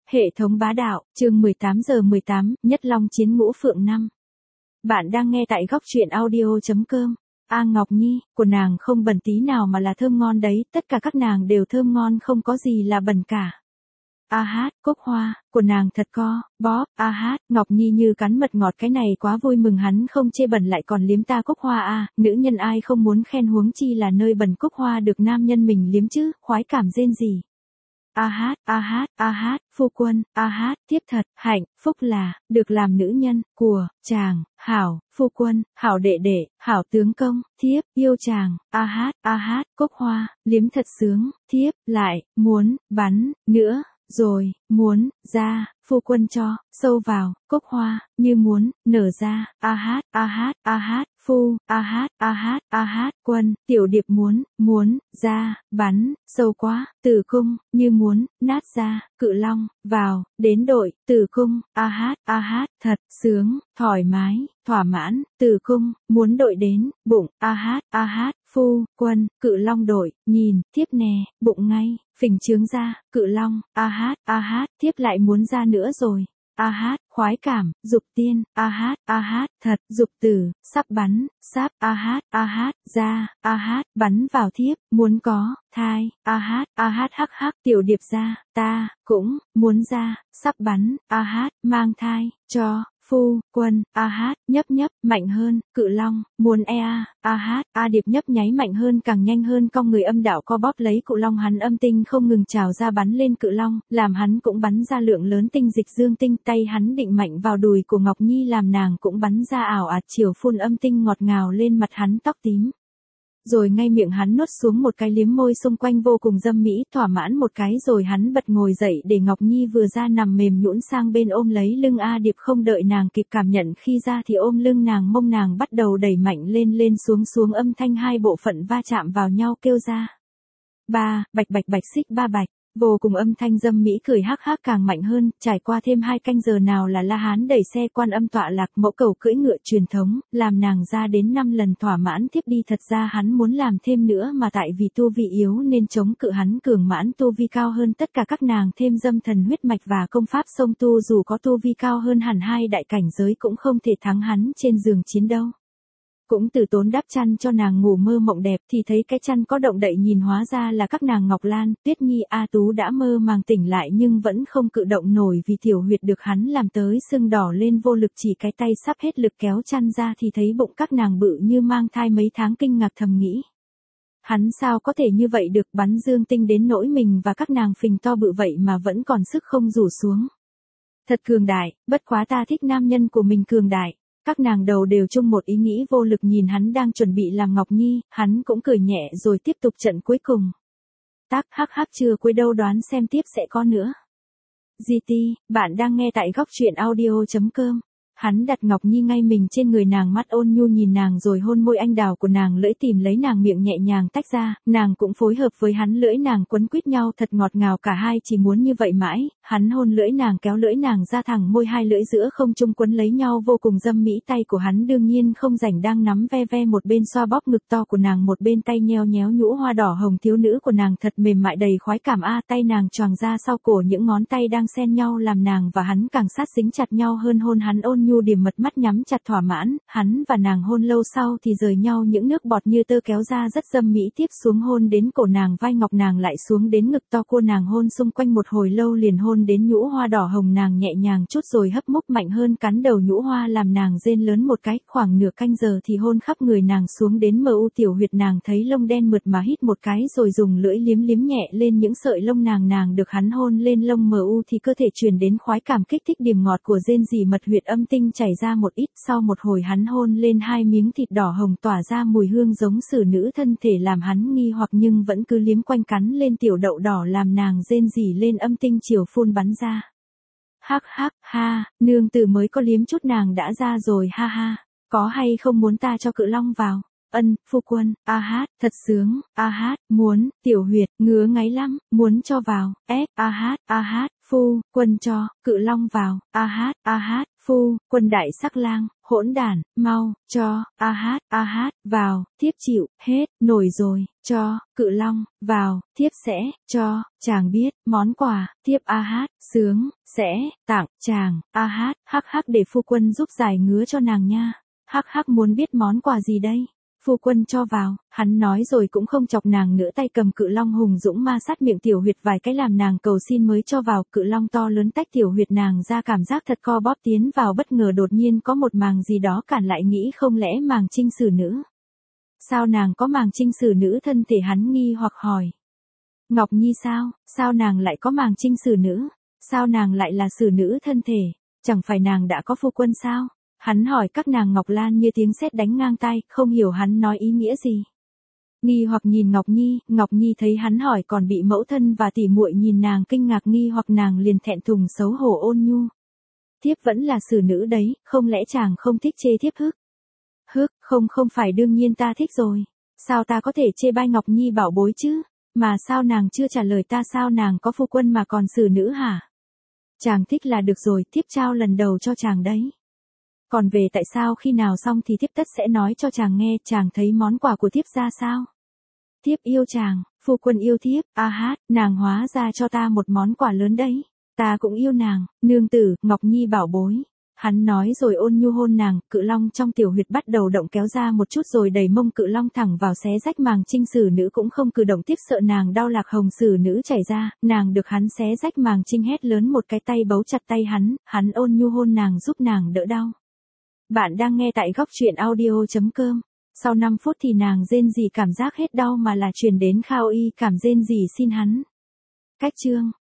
Hệ thống bá đạo, chương 18:18, Nhất Long chiến ngũ phượng 5. Bạn đang nghe tại góc truyện audio.com. A Ngọc Nhi, của nàng không bẩn tí nào mà là thơm ngon đấy, tất cả các nàng đều thơm ngon không có gì là bẩn cả. A hát, Cúc Hoa, của nàng thật co, bóp, a hát, Ngọc Nhi như cắn mật ngọt cái này quá vui mừng hắn không chê bẩn lại còn liếm ta Cúc Hoa a, nữ nhân ai không muốn khen huống chi là nơi bẩn Cúc Hoa được nam nhân mình liếm chứ, khoái cảm rên gì. A hát, phu quân, a hát, tiếp thật, hạnh, phúc là, được làm nữ nhân, của, chàng, hảo, phu quân, hảo đệ đệ, hảo tướng công, thiếp, yêu chàng, a hát, Cúc Hoa, liếm thật sướng, thiếp, lại, muốn, bắn, nữa, rồi, muốn, ra, phu quân cho, sâu vào, Cúc Hoa, như muốn, nở ra, a hát, phu, a hát, quân, tiểu điệp muốn, ra, bắn, sâu quá, tử cung, như muốn, nát ra, cự long, vào, đến đội, tử cung, a hát, thật, sướng, thoải mái, thỏa mãn, tử cung, muốn đội đến, bụng, a hát, phu, quân, cự long đội, nhìn, tiếp nè, bụng ngay, phình trướng ra, cự long, a hát, tiếp lại muốn ra nữa rồi. A hát, khoái cảm, dục tiên, a hát, thật, dục tử, sắp bắn, sắp, a hát, ra, a hát, bắn vào thiếp, muốn có, thai, a hát hắc, tiểu điệp ra, ta, cũng, muốn ra, sắp bắn, a hát, mang thai, cho, phu, quân, a hát, nhấp, mạnh hơn, cự long, muốn a hát, a điệp nhấp nháy mạnh hơn càng nhanh hơn cong người âm đạo co bóp lấy cự long hắn âm tinh không ngừng trào ra bắn lên cự long, làm hắn cũng bắn ra lượng lớn tinh dịch dương tinh tay hắn định mạnh vào đùi của Ngọc Nhi làm nàng cũng bắn ra ảo ạt chiều phun âm tinh ngọt ngào lên mặt hắn tóc tím. Rồi ngay miệng hắn nuốt xuống một cái liếm môi xung quanh vô cùng dâm mỹ thỏa mãn một cái rồi hắn bật ngồi dậy để Ngọc Nhi vừa ra nằm mềm nhũn sang bên ôm lấy lưng A Điệp không đợi nàng kịp cảm nhận khi ra thì ôm lưng nàng mông nàng bắt đầu đẩy mạnh lên xuống âm thanh hai bộ phận va chạm vào nhau kêu ra. Ba, bạch xích ba bạch. Vô cùng âm thanh dâm mỹ cười hắc càng mạnh hơn, trải qua thêm 2 canh giờ nào là La Hán đẩy xe quan âm tọa lạc mẫu cầu cưỡi ngựa truyền thống, làm nàng ra đến 5 lần thỏa mãn tiếp đi thật ra hắn muốn làm thêm nữa mà tại vì tu vi yếu nên chống cự hắn cường mãn tu vi cao hơn tất cả các nàng thêm dâm thần huyết mạch và công pháp sông tu dù có tu vi cao hơn hẳn 2 đại cảnh giới cũng không thể thắng hắn trên giường chiến đâu. Cũng từ tốn đắp chăn cho nàng ngủ mơ mộng đẹp thì thấy cái chăn có động đậy nhìn hóa ra là các nàng Ngọc Lan, Tuyết Nhi A Tú đã mơ màng tỉnh lại nhưng vẫn không cự động nổi vì tiểu huyệt được hắn làm tới sưng đỏ lên vô lực chỉ cái tay sắp hết lực kéo chăn ra thì thấy bụng các nàng bự như mang thai mấy tháng kinh ngạc thầm nghĩ. Hắn sao có thể như vậy được bắn dương tinh đến nỗi mình và các nàng phình to bự vậy mà vẫn còn sức không rủ xuống. Thật cường đại, bất quá ta thích nam nhân của mình cường đại. Các nàng đầu đều chung một ý nghĩ vô lực nhìn hắn đang chuẩn bị làm Ngọc Nhi, hắn cũng cười nhẹ rồi tiếp tục trận cuối cùng. Tác hắc chưa cuối đâu đoán xem tiếp sẽ có nữa. GT, bạn đang nghe tại góc truyện audio.com. Hắn đặt Ngọc Nhi ngay mình trên người nàng mắt ôn nhu nhìn nàng rồi hôn môi anh đào của nàng lưỡi tìm lấy nàng miệng nhẹ nhàng tách ra, nàng cũng phối hợp với hắn lưỡi nàng quấn quýt nhau thật ngọt ngào cả hai chỉ muốn như vậy mãi, hắn hôn lưỡi nàng kéo lưỡi nàng ra thẳng môi hai lưỡi giữa không trung quấn lấy nhau vô cùng dâm mỹ tay của hắn đương nhiên không rảnh đang nắm ve một bên xoa bóp ngực to của nàng một bên tay nheo nhéo nhũ hoa đỏ hồng thiếu nữ của nàng thật mềm mại đầy khoái cảm tay nàng choàng ra sau cổ những ngón tay đang xen nhau làm nàng và hắn càng sát dính chặt nhau hơn hôn hắn ôn nhu điềm mật mắt nhắm chặt thỏa mãn, hắn và nàng hôn lâu sau thì rời nhau những nước bọt như tơ kéo ra rất dâm mỹ tiếp xuống hôn đến cổ nàng vai ngọc nàng lại xuống đến ngực to của nàng hôn xung quanh một hồi lâu liền hôn đến nhũ hoa đỏ hồng nàng nhẹ nhàng chút rồi hấp múc mạnh hơn cắn đầu nhũ hoa làm nàng rên lớn một cái khoảng nửa canh giờ thì hôn khắp người nàng xuống đến mờ u tiểu huyệt nàng thấy lông đen mượt mà hít một cái rồi dùng lưỡi liếm nhẹ lên những sợi lông nàng được hắn hôn lên lông mờ u thì cơ thể truyền đến khoái cảm kích thích điềm ngọt của rên rỉ mật huyệt âm tinh chảy ra một ít sau một hồi hắn hôn lên 2 miếng thịt đỏ hồng tỏa ra mùi hương giống xử nữ thân thể làm hắn nghi hoặc nhưng vẫn cứ liếm quanh cắn lên tiểu đậu đỏ làm nàng rên rỉ lên âm tinh chiều phun bắn ra. Hắc ha, nương tử mới có liếm chút nàng đã ra rồi ha, có hay không muốn ta cho cự long vào? Ân, phu quân, a hát, thật sướng, a hát, muốn, tiểu huyệt, ngứa ngáy lắm, muốn cho vào, a hát, phu, quân cho, cự long vào, a hát, phu, quân đại sắc lang, hỗn đản, mau, cho, vào, thiếp chịu, hết, nổi rồi, cho, Cự Long, vào, thiếp sẽ, cho, chàng biết, món quà, thiếp sướng, sẽ, tặng, chàng, hắc để phu quân giúp giải ngứa cho nàng nha, hắc muốn biết món quà gì đây? Phu quân cho vào, hắn nói rồi cũng không chọc nàng nữa, tay cầm Cự Long hùng dũng ma sát miệng tiểu huyệt vài cái làm nàng cầu xin mới cho vào. Cự Long to lớn tách tiểu huyệt nàng ra, cảm giác thật co bóp tiến vào, bất ngờ đột nhiên có một màng gì đó cản lại, nghĩ không lẽ màng trinh sử nữ. Sao nàng có màng trinh sử nữ thân thể, hắn nghi hoặc hỏi. Ngọc Nhi sao nàng lại có màng trinh sử nữ, sao nàng lại là sử nữ thân thể, chẳng phải nàng đã có phu quân sao? Hắn hỏi các nàng. Ngọc Lan như tiếng sét đánh ngang tai, không hiểu hắn nói ý nghĩa gì. Nghi hoặc nhìn Ngọc Nhi thấy hắn hỏi còn bị mẫu thân và tỷ muội nhìn nàng kinh ngạc nghi hoặc, nàng liền thẹn thùng xấu hổ ôn nhu. Thiếp vẫn là sử nữ đấy, không lẽ chàng không thích chê thiếp không phải đương nhiên ta thích rồi. Sao ta có thể chê bai Ngọc Nhi bảo bối chứ, mà sao nàng chưa trả lời ta, sao nàng có phu quân mà còn sử nữ hả? Chàng thích là được rồi, thiếp trao lần đầu cho chàng đấy. Còn về tại sao khi nào xong thì thiếp tất sẽ nói cho chàng nghe. Chàng thấy món quà của thiếp ra sao? Thiếp yêu chàng, phu quân yêu thiếp, nàng hóa ra cho ta một món quà lớn đấy. Ta cũng yêu nàng, nương tử, Ngọc Nhi bảo bối. Hắn nói rồi ôn nhu hôn nàng. Cự Long trong tiểu huyệt bắt đầu động, kéo ra một chút rồi đẩy mông Cự Long thẳng vào, xé rách màng trinh. Sử nữ cũng không cử động tiếp, sợ nàng đau, lạc hồng sử nữ chảy ra, nàng được hắn xé rách màng trinh, hét lớn một cái, tay bấu chặt tay hắn ôn nhu hôn nàng giúp nàng đỡ đau. Bạn đang nghe tại Góc Chuyện Audio.com. Sau 5 phút thì nàng rên rỉ, cảm giác hết đau mà là truyền đến Khao Y cảm rên rỉ xin hắn. Cách chương